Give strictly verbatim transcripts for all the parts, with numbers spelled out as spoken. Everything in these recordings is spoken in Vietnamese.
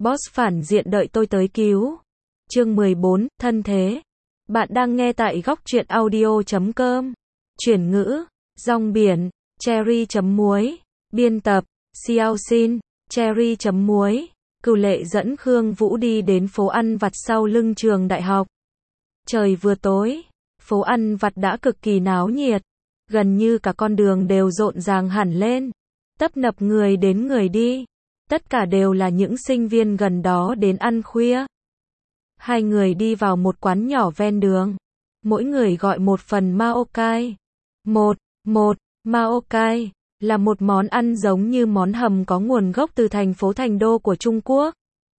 Boss phản diện đợi tôi tới cứu. Chương mười bốn, thân thế. Bạn đang nghe tại góc truyện audio chấm com. Chuyển ngữ, rong biển, cherry chấm muối. Biên tập, Xiao Xin, cherry chấm muối. Cửu Lệ dẫn Khương Vũ đi đến phố ăn vặt sau lưng trường đại học. Trời vừa tối, phố ăn vặt đã cực kỳ náo nhiệt. Gần như cả con đường đều rộn ràng hẳn lên. Tấp nập người đến người đi. Tất cả đều là những sinh viên gần đó đến ăn khuya. Hai người đi vào một quán nhỏ ven đường. Mỗi người gọi một phần mao cai. Một, một, mao cai là một món ăn giống như món hầm có nguồn gốc từ thành phố Thành Đô của Trung Quốc.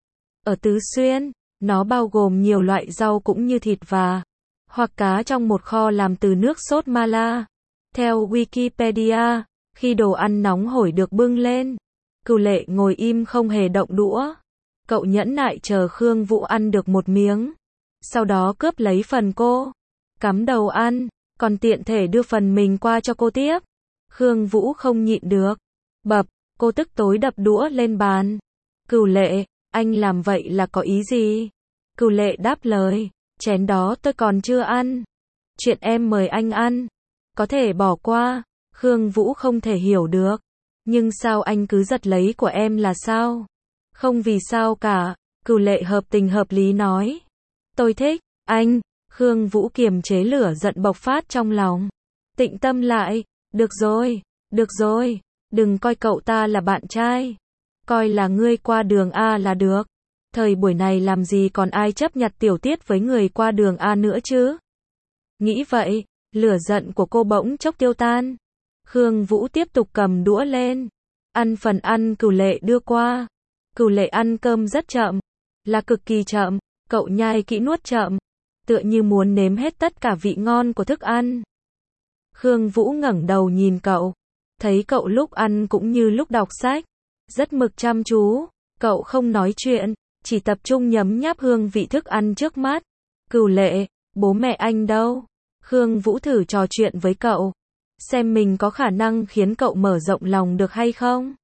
Ở Tứ Xuyên, nó bao gồm nhiều loại rau cũng như thịt và hoặc cá trong một kho làm từ nước sốt mala. Theo Wikipedia, khi đồ ăn nóng hổi được bưng lên, Cửu Lệ ngồi im không hề động đũa. Cậu nhẫn nại chờ Khương Vũ ăn được một miếng, sau đó cướp lấy phần cô, cắm đầu ăn, còn tiện thể đưa phần mình qua cho cô tiếp. Khương Vũ không nhịn được, bập, cô tức tối đập đũa lên bàn. Cửu Lệ, anh làm vậy là có ý gì? Cửu Lệ đáp lời, chén đó tôi còn chưa ăn. Chuyện em mời anh ăn, có thể bỏ qua. Khương Vũ không thể hiểu được, nhưng sao anh cứ giật lấy của em là sao? Không vì sao cả, Cửu Lệ hợp tình hợp lý nói. Tôi thích, anh. Khương Vũ kiềm chế lửa giận bộc phát trong lòng. Tĩnh tâm lại, được rồi, được rồi, đừng coi cậu ta là bạn trai. Coi là ngươi qua đường A là được. Thời buổi này làm gì còn ai chấp nhặt tiểu tiết với người qua đường A nữa chứ? Nghĩ vậy, lửa giận của cô bỗng chốc tiêu tan. Khương Vũ tiếp tục cầm đũa lên, ăn phần ăn Cửu Lệ đưa qua. Cửu Lệ ăn cơm rất chậm, là cực kỳ chậm, cậu nhai kỹ nuốt chậm, tựa như muốn nếm hết tất cả vị ngon của thức ăn. Khương Vũ ngẩng đầu nhìn cậu, thấy cậu lúc ăn cũng như lúc đọc sách, rất mực chăm chú, cậu không nói chuyện, chỉ tập trung nhấm nháp hương vị thức ăn trước mắt. Cửu Lệ, bố mẹ anh đâu? Khương Vũ thử trò chuyện với cậu, xem mình có khả năng khiến cậu mở rộng lòng được hay không,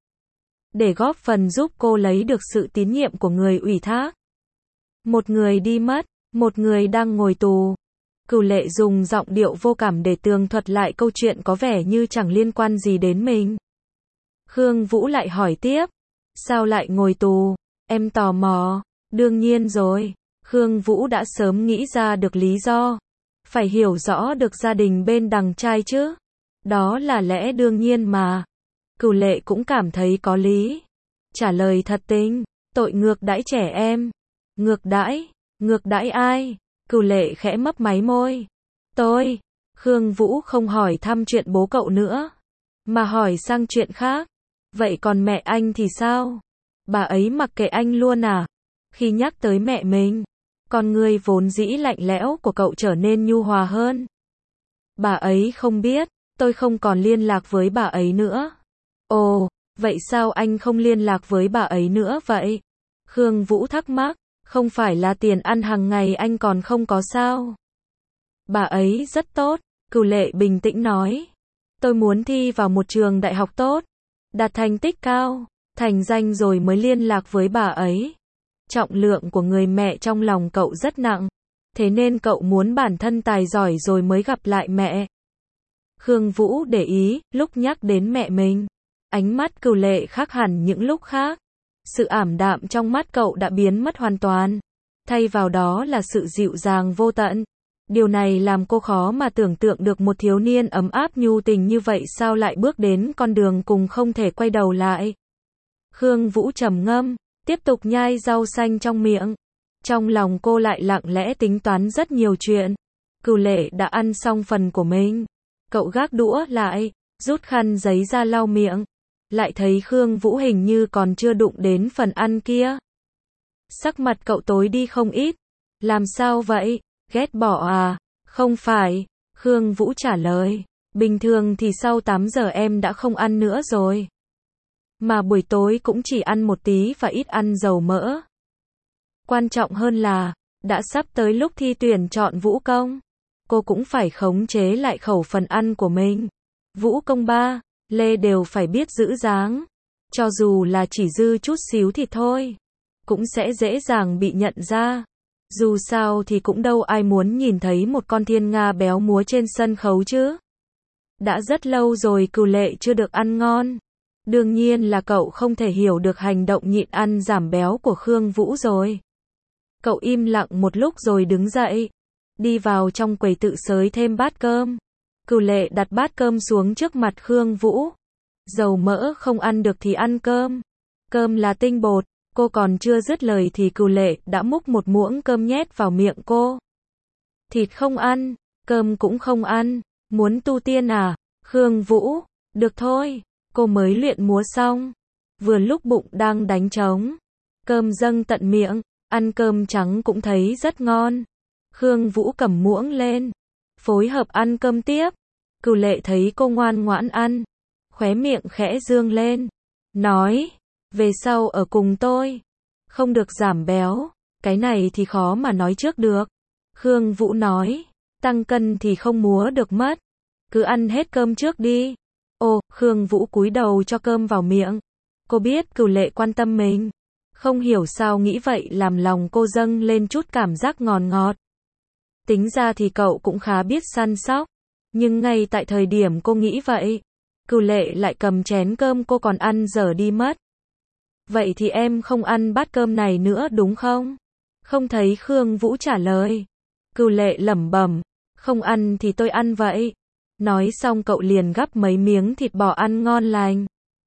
để góp phần giúp cô lấy được sự tín nhiệm của người ủy thác. Một người đi mất, một người đang ngồi tù. Cửu Lệ dùng giọng điệu vô cảm để tường thuật lại câu chuyện có vẻ như chẳng liên quan gì đến mình. Khương Vũ lại hỏi tiếp, sao lại ngồi tù? Em tò mò. Đương nhiên rồi, Khương Vũ đã sớm nghĩ ra được lý do. Phải hiểu rõ được gia đình bên đằng trai chứ. Đó là lẽ đương nhiên mà. Cửu Lệ cũng cảm thấy có lý. Trả lời thật tình, tội ngược đãi trẻ em. Ngược đãi? Ngược đãi ai? Cửu Lệ khẽ mấp máy môi. Tôi. Khương Vũ không hỏi thăm chuyện bố cậu nữa, mà hỏi sang chuyện khác. Vậy còn mẹ anh thì sao? Bà ấy mặc kệ anh luôn à? Khi nhắc tới mẹ mình, con người vốn dĩ lạnh lẽo của cậu trở nên nhu hòa hơn. Bà ấy không biết, tôi không còn liên lạc với bà ấy nữa. Ồ, vậy sao anh không liên lạc với bà ấy nữa vậy? Khương Vũ thắc mắc, không phải là tiền ăn hàng ngày anh còn không có sao? Bà ấy rất tốt, Cửu Lệ bình tĩnh nói. Tôi muốn thi vào một trường đại học tốt, đạt thành tích cao, thành danh rồi mới liên lạc với bà ấy. Trọng lượng của người mẹ trong lòng cậu rất nặng, thế nên cậu muốn bản thân tài giỏi rồi mới gặp lại mẹ. Khương Vũ để ý, lúc nhắc đến mẹ mình, ánh mắt Cửu Lệ khác hẳn những lúc khác. Sự ảm đạm trong mắt cậu đã biến mất hoàn toàn, thay vào đó là sự dịu dàng vô tận. Điều này làm cô khó mà tưởng tượng được một thiếu niên ấm áp nhu tình như vậy sao lại bước đến con đường cùng không thể quay đầu lại. Khương Vũ trầm ngâm, tiếp tục nhai rau xanh trong miệng. Trong lòng cô lại lặng lẽ tính toán rất nhiều chuyện. Cửu Lệ đã ăn xong phần của mình. Cậu gác đũa lại, rút khăn giấy ra lau miệng. Lại thấy Khương Vũ hình như còn chưa đụng đến phần ăn kia. Sắc mặt cậu tối đi không ít. Làm sao vậy? Ghét bỏ à? Không phải. Khương Vũ trả lời. Bình thường thì sau tám giờ em đã không ăn nữa rồi. Mà buổi tối cũng chỉ ăn một tí và ít ăn dầu mỡ. Quan trọng hơn là, đã sắp tới lúc thi tuyển chọn vũ công. Cô cũng phải khống chế lại khẩu phần ăn của mình. Vũ công ba, Lê đều phải biết giữ dáng. Cho dù là chỉ dư chút xíu thì thôi. cũng sẽ dễ dàng bị nhận ra. Dù sao thì cũng đâu ai muốn nhìn thấy một con thiên nga béo múa trên sân khấu chứ. Đã rất lâu rồi Cửu Lệ chưa được ăn ngon. Đương nhiên là cậu không thể hiểu được hành động nhịn ăn giảm béo của Khương Vũ rồi. Cậu im lặng một lúc rồi đứng dậy, đi vào trong quầy tự xới thêm bát cơm. Cửu Lệ đặt bát cơm xuống trước mặt Khương Vũ. Dầu mỡ không ăn được thì ăn cơm. Cơm là tinh bột. Cô còn chưa dứt lời thì Cửu Lệ đã múc một muỗng cơm nhét vào miệng cô. Thịt không ăn, cơm cũng không ăn. Muốn tu tiên à? Khương Vũ, được thôi. Cô mới luyện múa xong. Vừa lúc bụng đang đánh trống. Cơm dâng tận miệng. Ăn cơm trắng cũng thấy rất ngon. Khương Vũ cầm muỗng lên, phối hợp ăn cơm tiếp. Cửu Lệ thấy cô ngoan ngoãn ăn, khóe miệng khẽ dương lên, nói, về sau ở cùng tôi, không được giảm béo, cái này thì khó mà nói trước được. Khương Vũ nói, tăng cân thì không múa được mất, cứ ăn hết cơm trước đi. Ồ, Khương Vũ cúi đầu cho cơm vào miệng. Cô biết Cửu Lệ quan tâm mình, không hiểu sao nghĩ vậy làm lòng cô dâng lên chút cảm giác ngọt ngọt. Tính ra thì cậu cũng khá biết săn sóc, nhưng ngay tại thời điểm cô nghĩ vậy, Cửu Lệ lại cầm chén cơm cô còn ăn dở đi mất. Vậy thì em không ăn bát cơm này nữa đúng không? Không thấy Khương Vũ trả lời. Cửu Lệ lẩm bẩm, không ăn thì tôi ăn vậy. Nói xong cậu liền gắp mấy miếng thịt bò ăn ngon lành.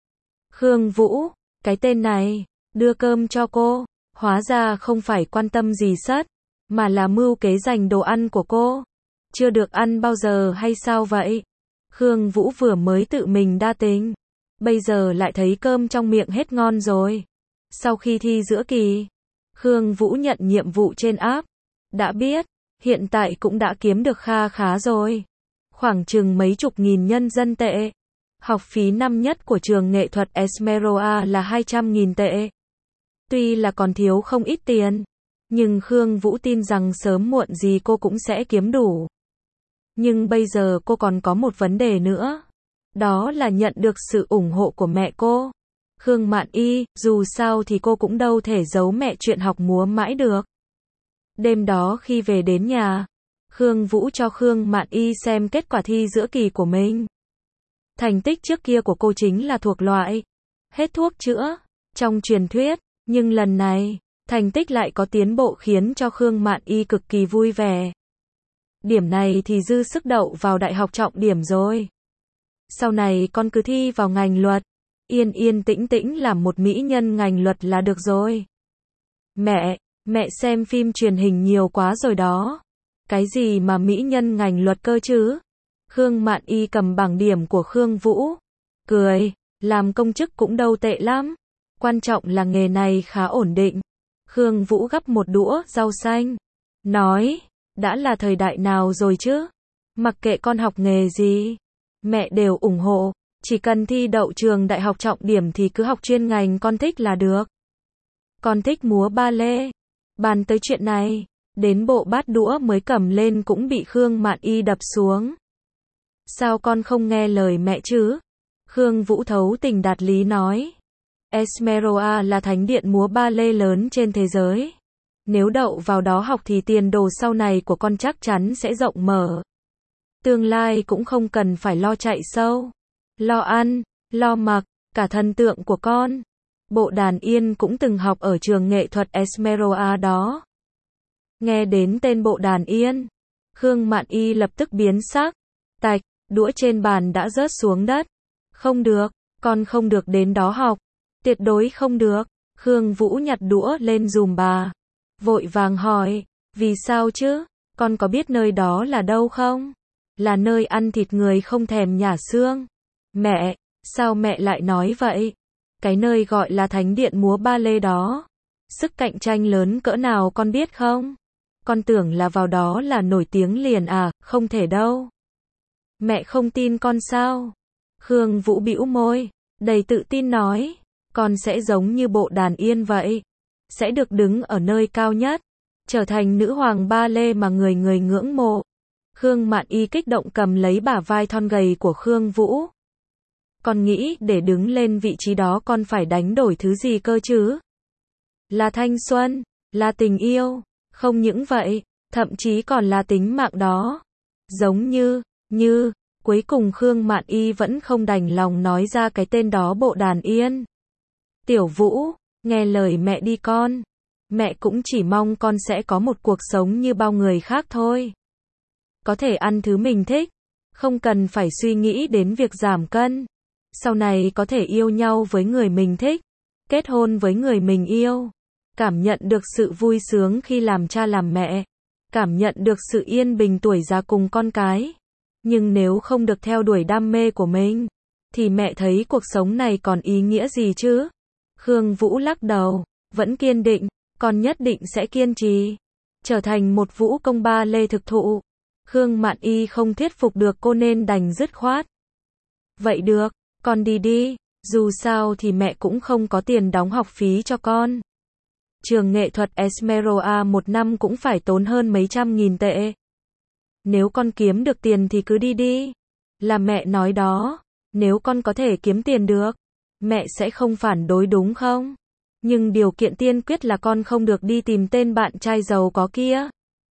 Khương Vũ, cái tên này, đưa cơm cho cô, hóa ra không phải quan tâm gì sất, mà là mưu kế giành đồ ăn của cô. Chưa được ăn bao giờ hay sao vậy? Khương Vũ vừa mới tự mình đa tình, bây giờ lại thấy cơm trong miệng hết ngon rồi. Sau khi thi giữa kỳ, Khương Vũ nhận nhiệm vụ trên app. Đã biết, hiện tại cũng đã kiếm được kha khá rồi. Khoảng chừng mấy chục nghìn nhân dân tệ. Học phí năm nhất của trường nghệ thuật Esmeralda là hai trăm nghìn tệ. Tuy là còn thiếu không ít tiền, nhưng Khương Vũ tin rằng sớm muộn gì cô cũng sẽ kiếm đủ. Nhưng bây giờ cô còn có một vấn đề nữa. Đó là nhận được sự ủng hộ của mẹ cô. Khương Mạn Y, dù sao thì cô cũng đâu thể giấu mẹ chuyện học múa mãi được. Đêm đó khi về đến nhà, Khương Vũ cho Khương Mạn Y xem kết quả thi giữa kỳ của mình. Thành tích trước kia của cô chính là thuộc loại hết thuốc chữa, trong truyền thuyết, nhưng lần này, thành tích lại có tiến bộ khiến cho Khương Mạn Y cực kỳ vui vẻ. Điểm này thì dư sức đậu vào đại học trọng điểm rồi. Sau này con cứ thi vào ngành luật, yên yên tĩnh tĩnh làm một mỹ nhân ngành luật là được rồi. Mẹ, mẹ xem phim truyền hình nhiều quá rồi đó. Cái gì mà mỹ nhân ngành luật cơ chứ? Khương Mạn Y cầm bảng điểm của Khương Vũ, cười, làm công chức cũng đâu tệ lắm. Quan trọng là nghề này khá ổn định. Khương Vũ gắp một đũa rau xanh, nói, đã là thời đại nào rồi chứ? Mặc kệ con học nghề gì, mẹ đều ủng hộ, chỉ cần thi đậu trường đại học trọng điểm thì cứ học chuyên ngành con thích là được. Con thích múa ba lê. Bàn tới chuyện này, đến bộ bát đũa mới cầm lên cũng bị Khương Mạn Y đập xuống. Sao con không nghe lời mẹ chứ? Khương Vũ thấu tình đạt lý nói. Esmeralda là thánh điện múa ba lê lớn trên thế giới. Nếu đậu vào đó học thì tiền đồ sau này của con chắc chắn sẽ rộng mở. Tương lai cũng không cần phải lo chạy sâu, lo ăn, lo mặc, cả thần tượng của con. Bộ đàn yên cũng từng học ở trường nghệ thuật Esmeralda đó. Nghe đến tên bộ đàn yên, Khương Mạn Y lập tức biến sắc. Tạch, đũa trên bàn đã rớt xuống đất. Không được, con không được đến đó học. Tuyệt đối không được. Khương Vũ nhặt đũa lên giùm bà. Vội vàng hỏi, vì sao chứ? Con có biết nơi đó là đâu không? Là nơi ăn thịt người không thèm nhả xương. Mẹ, sao mẹ lại nói vậy? Cái nơi gọi là thánh điện múa ba lê đó, sức cạnh tranh lớn cỡ nào con biết không? Con tưởng là vào đó là nổi tiếng liền à, không thể đâu. Mẹ không tin con sao? Khương Vũ bĩu môi, đầy tự tin nói, con sẽ giống như bộ đàn yên vậy. Sẽ được đứng ở nơi cao nhất, trở thành nữ hoàng ba lê mà người người ngưỡng mộ. Khương Mạn Y kích động cầm lấy bả vai thon gầy của Khương Vũ. Con nghĩ để đứng lên vị trí đó con phải đánh đổi thứ gì cơ chứ? là thanh xuân, là tình yêu, không những vậy, thậm chí còn là tính mạng đó. Giống như, như, cuối cùng Khương Mạn Y vẫn không đành lòng nói ra cái tên đó Bộ Đàn Yên. Tiểu Vũ, nghe lời mẹ đi con. Mẹ cũng chỉ mong con sẽ có một cuộc sống như bao người khác thôi. Có thể ăn thứ mình thích, không cần phải suy nghĩ đến việc giảm cân. Sau này có thể yêu nhau với người mình thích, kết hôn với người mình yêu. Cảm nhận được sự vui sướng khi làm cha làm mẹ. Cảm nhận được sự yên bình tuổi già cùng con cái. Nhưng nếu không được theo đuổi đam mê của mình, thì mẹ thấy cuộc sống này còn ý nghĩa gì chứ? Khương Vũ lắc đầu, vẫn kiên định, con nhất định sẽ kiên trì, trở thành một vũ công ba lê thực thụ. Khương Mạn Y không thuyết phục được cô nên đành dứt khoát. Vậy được, con đi đi, dù sao thì mẹ cũng không có tiền đóng học phí cho con. Trường nghệ thuật Esmeralda một năm cũng phải tốn hơn mấy trăm nghìn tệ. Nếu con kiếm được tiền thì cứ đi đi. Là mẹ nói đó, nếu con có thể kiếm tiền được, mẹ sẽ không phản đối đúng không? Nhưng điều kiện tiên quyết là con không được đi tìm tên bạn trai giàu có kia.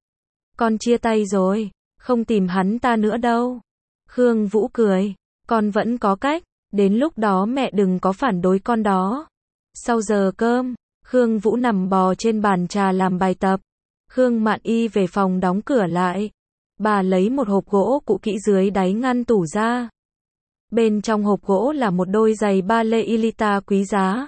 Con chia tay rồi, không tìm hắn ta nữa đâu. Khương Vũ cười, con vẫn có cách, đến lúc đó mẹ đừng có phản đối con đó. Sau giờ cơm, Khương Vũ nằm bò trên bàn trà làm bài tập. Khương Mạn Y về phòng đóng cửa lại. Bà lấy một hộp gỗ cũ kỹ dưới đáy ngăn tủ ra. Bên trong hộp gỗ là một đôi giày ba lê Elita quý giá.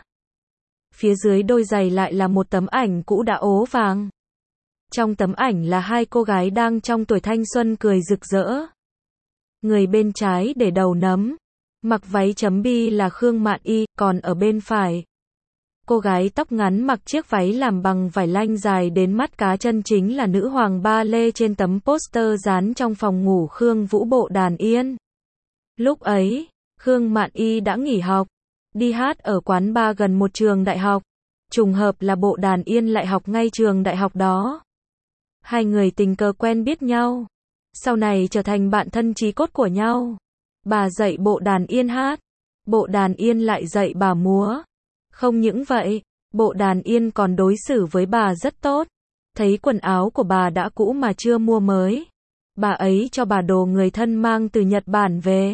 Phía dưới đôi giày lại là một tấm ảnh cũ đã ố vàng. Trong tấm ảnh là hai cô gái đang trong tuổi thanh xuân cười rực rỡ. Người bên trái để đầu nấm, mặc váy chấm bi là Khương Mạn Y, còn ở bên phải, cô gái tóc ngắn mặc chiếc váy làm bằng vải lanh dài đến mắt cá chân chính là nữ hoàng ba lê trên tấm poster dán trong phòng ngủ Khương Vũ Bộ Đàn Yên. Lúc ấy, Khương Mạn Y đã nghỉ học, đi hát ở quán bar gần một trường đại học. Trùng hợp là Bộ Đàn Yên lại học ngay trường đại học đó. Hai người tình cờ quen biết nhau, sau này trở thành bạn thân chí cốt của nhau. Bà dạy Bộ Đàn Yên hát, Bộ Đàn Yên lại dạy bà múa. Không những vậy, Bộ Đàn Yên còn đối xử với bà rất tốt. Thấy quần áo của bà đã cũ mà chưa mua mới, bà ấy cho bà đồ người thân mang từ Nhật Bản về.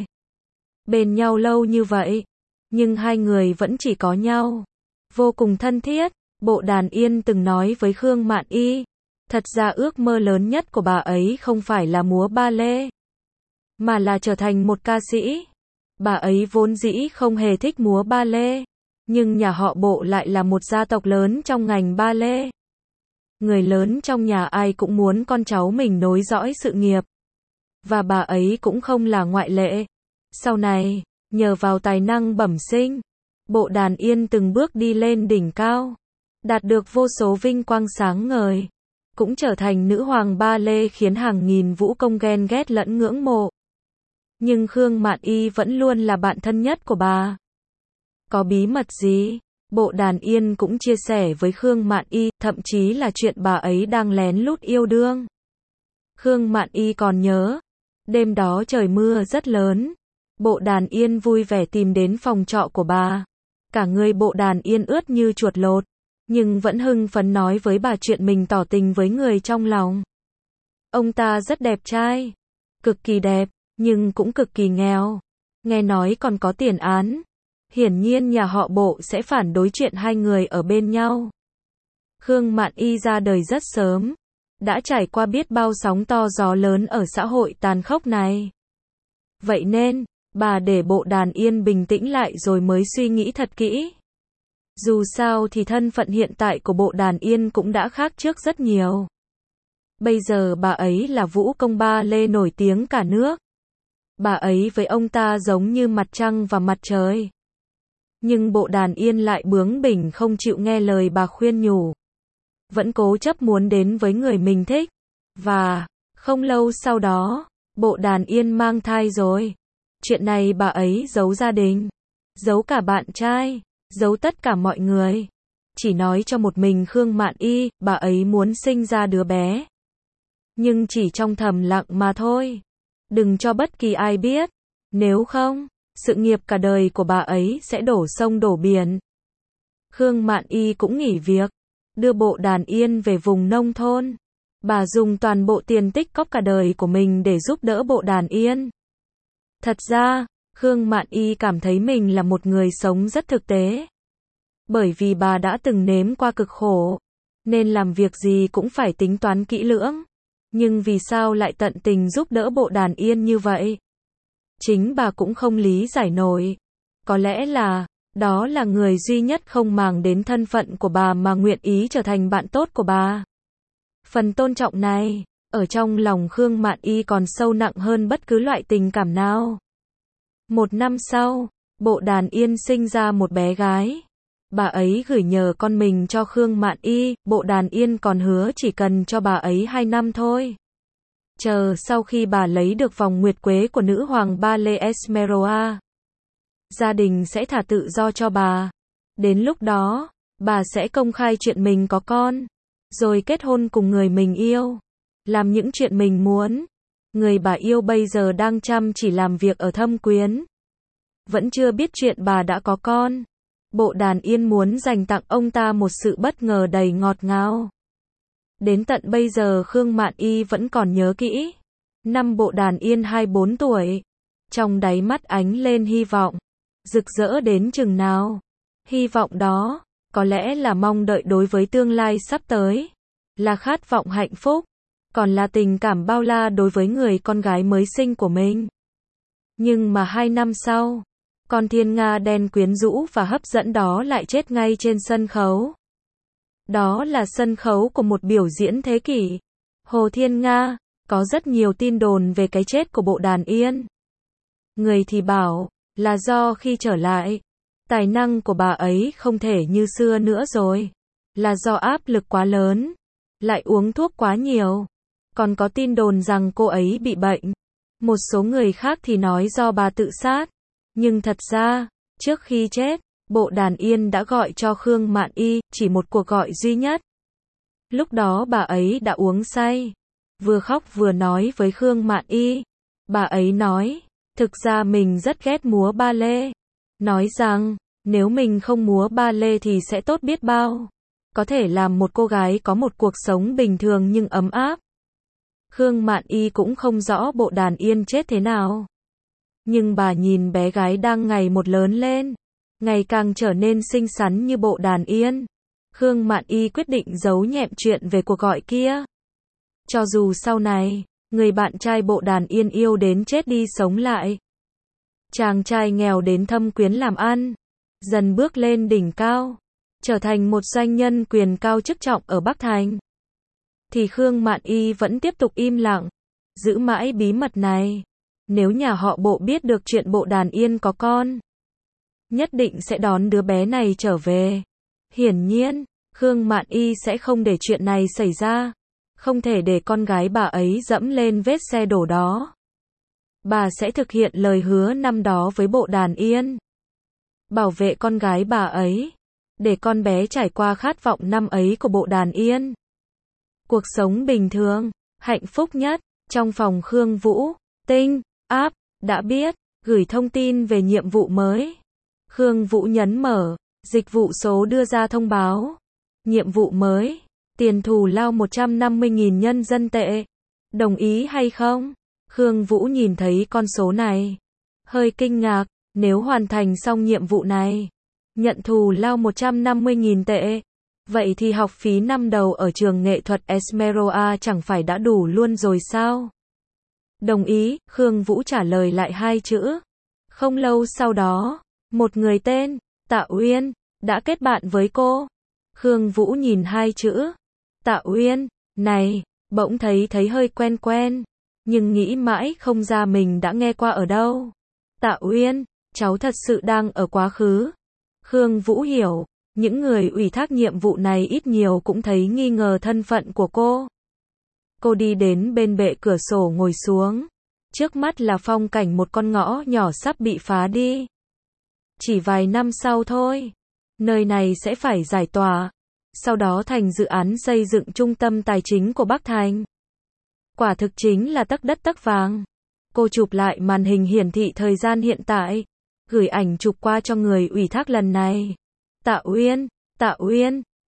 Bên nhau lâu như vậy, nhưng hai người vẫn chỉ có nhau. Vô cùng thân thiết. Bộ Đàn Yên từng nói với Khương Mạn Y, thật ra ước mơ lớn nhất của bà ấy không phải là múa ba lê, mà là trở thành một ca sĩ. Bà ấy vốn dĩ không hề thích múa ba lê, nhưng nhà họ Bộ lại là một gia tộc lớn trong ngành ba lê. Người lớn trong nhà ai cũng muốn con cháu mình nối dõi sự nghiệp. Và bà ấy cũng không là ngoại lệ. Sau này, nhờ vào tài năng bẩm sinh, Bộ Đàn Yên từng bước đi lên đỉnh cao, đạt được vô số vinh quang sáng ngời, cũng trở thành nữ hoàng ba lê khiến hàng nghìn vũ công ghen ghét lẫn ngưỡng mộ. Nhưng Khương Mạn Y vẫn luôn là bạn thân nhất của bà. Có bí mật gì? Bộ Đàn Yên cũng chia sẻ với Khương Mạn Y, thậm chí là chuyện bà ấy đang lén lút yêu đương. Khương Mạn Y còn nhớ, đêm đó trời mưa rất lớn. Bộ Đàn Yên vui vẻ tìm đến phòng trọ của bà. Cả người Bộ Đàn Yên ướt như chuột lột, nhưng vẫn hưng phấn nói với bà chuyện mình tỏ tình với người trong lòng. Ông ta rất đẹp trai, cực kỳ đẹp, nhưng cũng cực kỳ nghèo. Nghe nói còn có tiền án. Hiển nhiên nhà họ Bộ sẽ phản đối chuyện hai người ở bên nhau. Khương Mạn Y ra đời rất sớm, đã trải qua biết bao sóng to gió lớn ở xã hội tàn khốc này. Vậy nên, bà để Bộ Đàn Yên bình tĩnh lại rồi mới suy nghĩ thật kỹ. Dù sao thì thân phận hiện tại của Bộ Đàn Yên cũng đã khác trước rất nhiều. Bây giờ bà ấy là vũ công ba lê nổi tiếng cả nước. Bà ấy với ông ta giống như mặt trăng và mặt trời. Nhưng Bộ Đàn Yên lại bướng bỉnh không chịu nghe lời bà khuyên nhủ. Vẫn cố chấp muốn đến với người mình thích. Và, không lâu sau đó, Bộ Đàn Yên mang thai rồi. Chuyện này bà ấy giấu gia đình, giấu cả bạn trai, giấu tất cả mọi người. Chỉ nói cho một mình Khương Mạn Y, bà ấy muốn sinh ra đứa bé. Nhưng chỉ trong thầm lặng mà thôi. Đừng cho bất kỳ ai biết. Nếu không, sự nghiệp cả đời của bà ấy sẽ đổ sông đổ biển. Khương Mạn Y cũng nghỉ việc, đưa Bộ Đàn Yên về vùng nông thôn. Bà dùng toàn bộ tiền tích cóp cả đời của mình để giúp đỡ Bộ Đàn Yên. Thật ra, Khương Mạn Y cảm thấy mình là một người sống rất thực tế. Bởi vì bà đã từng nếm qua cực khổ, nên làm việc gì cũng phải tính toán kỹ lưỡng. Nhưng vì sao lại tận tình giúp đỡ Bộ Đàn Yên như vậy? Chính bà cũng không lý giải nổi. Có lẽ là, đó là người duy nhất không màng đến thân phận của bà mà nguyện ý trở thành bạn tốt của bà. Phần tôn trọng này, ở trong lòng Khương Mạn Y còn sâu nặng hơn bất cứ loại tình cảm nào. Một năm sau, Bộ Đàn Yên sinh ra một bé gái. Bà ấy gửi nhờ con mình cho Khương Mạn Y, Bộ Đàn Yên còn hứa chỉ cần cho bà ấy hai năm thôi. Chờ sau khi bà lấy được vòng nguyệt quế của nữ hoàng Ba Lê Esmeralda, gia đình sẽ thả tự do cho bà. Đến lúc đó, bà sẽ công khai chuyện mình có con, rồi kết hôn cùng người mình yêu, làm những chuyện mình muốn. Người bà yêu bây giờ đang chăm chỉ làm việc ở Thâm Quyến, vẫn chưa biết chuyện bà đã có con. Bộ Đàn Yên muốn dành tặng ông ta một sự bất ngờ đầy ngọt ngào. Đến tận bây giờ Khương Mạn Y vẫn còn nhớ kỹ. Năm Bộ Đàn Yên hai mươi bốn tuổi, trong đáy mắt ánh lên hy vọng, rực rỡ đến chừng nào. Hy vọng đó, có lẽ là mong đợi đối với tương lai sắp tới, là khát vọng hạnh phúc, còn là tình cảm bao la đối với người con gái mới sinh của mình. Nhưng mà hai năm sau, con thiên nga đen quyến rũ và hấp dẫn đó lại chết ngay trên sân khấu. Đó là sân khấu của một biểu diễn thế kỷ. Hồ Thiên Nga, có rất nhiều tin đồn về cái chết của Bộ Đàn Yên. Người thì bảo, là do khi trở lại, tài năng của bà ấy không thể như xưa nữa rồi. Là do áp lực quá lớn, lại uống thuốc quá nhiều. Còn có tin đồn rằng cô ấy bị bệnh. Một số người khác thì nói do bà tự sát. Nhưng thật ra, trước khi chết, Bộ Đàn Yên đã gọi cho Khương Mạn Y, chỉ một cuộc gọi duy nhất. Lúc đó bà ấy đã uống say, vừa khóc vừa nói với Khương Mạn Y. Bà ấy nói, thực ra mình rất ghét múa ba lê. Nói rằng, nếu mình không múa ba lê thì sẽ tốt biết bao. Có thể làm một cô gái có một cuộc sống bình thường nhưng ấm áp. Khương Mạn Y cũng không rõ Bộ Đàn Yên chết thế nào. Nhưng bà nhìn bé gái đang ngày một lớn lên, ngày càng trở nên xinh xắn như Bộ Đàn Yên. Khương Mạn Y quyết định giấu nhẹm chuyện về cuộc gọi kia. Cho dù sau này, người bạn trai Bộ Đàn Yên yêu đến chết đi sống lại. Chàng trai nghèo đến Thâm Quyến làm ăn, dần bước lên đỉnh cao, trở thành một doanh nhân quyền cao chức trọng ở Bắc Thành. Thì Khương Mạn Y vẫn tiếp tục im lặng, giữ mãi bí mật này. Nếu nhà họ Bộ biết được chuyện Bộ Đàn Yên có con, nhất định sẽ đón đứa bé này trở về. Hiển nhiên, Khương Mạn Y sẽ không để chuyện này xảy ra. Không thể để con gái bà ấy dẫm lên vết xe đổ đó. Bà sẽ thực hiện lời hứa năm đó với Bộ Đàn Yên. Bảo vệ con gái bà ấy, để con bé trải qua khát vọng năm ấy của Bộ Đàn Yên. Cuộc sống bình thường, hạnh phúc nhất. Trong phòng Khương Vũ, Tinh, Áp, đã biết, gửi thông tin về nhiệm vụ mới. Khương Vũ nhấn mở, dịch vụ số đưa ra thông báo. Nhiệm vụ mới, tiền thù lao một trăm năm mươi nghìn nhân dân tệ. Đồng ý hay không? Khương Vũ nhìn thấy con số này, hơi kinh ngạc. Nếu hoàn thành xong nhiệm vụ này, nhận thù lao một trăm năm mươi nghìn tệ, vậy thì học phí năm đầu ở trường nghệ thuật Esmeralda chẳng phải đã đủ luôn rồi sao? Đồng ý, Khương Vũ trả lời lại hai chữ. Không lâu sau đó, một người tên Tạ Uyên đã kết bạn với cô. Khương Vũ nhìn hai chữ Tạ Uyên này, bỗng thấy thấy hơi quen quen, nhưng nghĩ mãi không ra mình đã nghe qua ở đâu. Tạ Uyên, cháu thật sự đang ở quá khứ. Khương Vũ hiểu, những người ủy thác nhiệm vụ này ít nhiều cũng thấy nghi ngờ thân phận của cô. Cô đi đến bên bệ cửa sổ ngồi xuống. Trước mắt là phong cảnh một con ngõ nhỏ sắp bị phá đi. Chỉ vài năm sau thôi, nơi này sẽ phải giải tỏa, sau đó thành dự án xây dựng trung tâm tài chính của Bắc Thành. Quả thực chính là tấc đất tấc vàng. Cô chụp lại màn hình hiển thị thời gian hiện tại, gửi ảnh chụp qua cho người ủy thác lần này. Tạ Uyên, Tạ Uyên,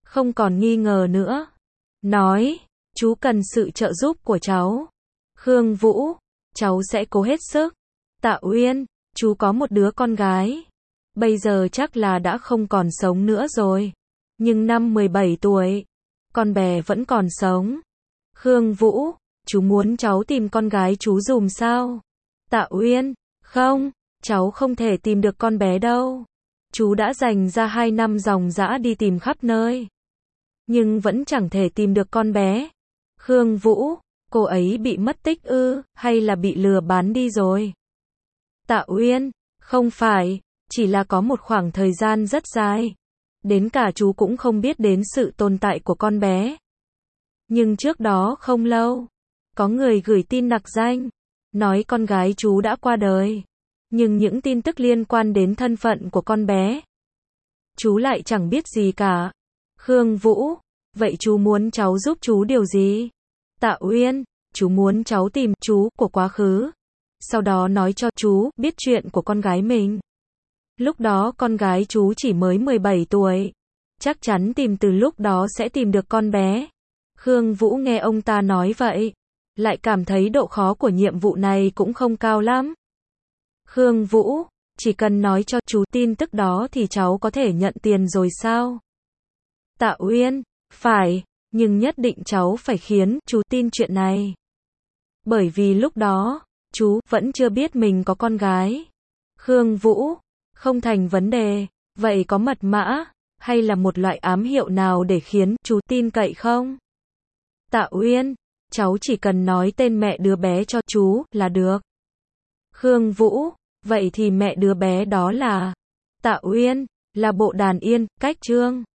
không còn nghi ngờ nữa. Nói, chú cần sự trợ giúp của cháu. Khương Vũ, cháu sẽ cố hết sức. Tạ Uyên, chú có một đứa con gái. Bây giờ chắc là đã không còn sống nữa rồi. Nhưng năm mười bảy tuổi, con bé vẫn còn sống. Khương Vũ, chú muốn cháu tìm con gái chú dùm sao? Tạ Uyên, không, cháu không thể tìm được con bé đâu. Chú đã dành ra hai năm ròng rã đi tìm khắp nơi. Nhưng vẫn chẳng thể tìm được con bé. Khương Vũ, cô ấy bị mất tích ư, hay là bị lừa bán đi rồi? Tạ Uyên, không phải, chỉ là có một khoảng thời gian rất dài. Đến cả chú cũng không biết đến sự tồn tại của con bé. Nhưng trước đó không lâu, có người gửi tin nặc danh, nói con gái chú đã qua đời. Nhưng những tin tức liên quan đến thân phận của con bé, chú lại chẳng biết gì cả. Khương Vũ, vậy chú muốn cháu giúp chú điều gì? Tạ Uyên, chú muốn cháu tìm chú của quá khứ. Sau đó nói cho chú biết chuyện của con gái mình. Lúc đó con gái chú chỉ mới mười bảy tuổi. Chắc chắn tìm từ lúc đó sẽ tìm được con bé. Khương Vũ nghe ông ta nói vậy, lại cảm thấy độ khó của nhiệm vụ này cũng không cao lắm. Khương Vũ, chỉ cần nói cho chú tin tức đó thì cháu có thể nhận tiền rồi sao? Tạ Uyên, phải, nhưng nhất định cháu phải khiến chú tin chuyện này. Bởi vì lúc đó, chú vẫn chưa biết mình có con gái. Khương Vũ, không thành vấn đề, vậy có mật mã, hay là một loại ám hiệu nào để khiến chú tin cậy không? Tạ Uyên, cháu chỉ cần nói tên mẹ đứa bé cho chú là được. Khương Vũ, vậy thì mẹ đứa bé đó là Tạ Uyên, là Bộ Đàn Yên, Cách Trương.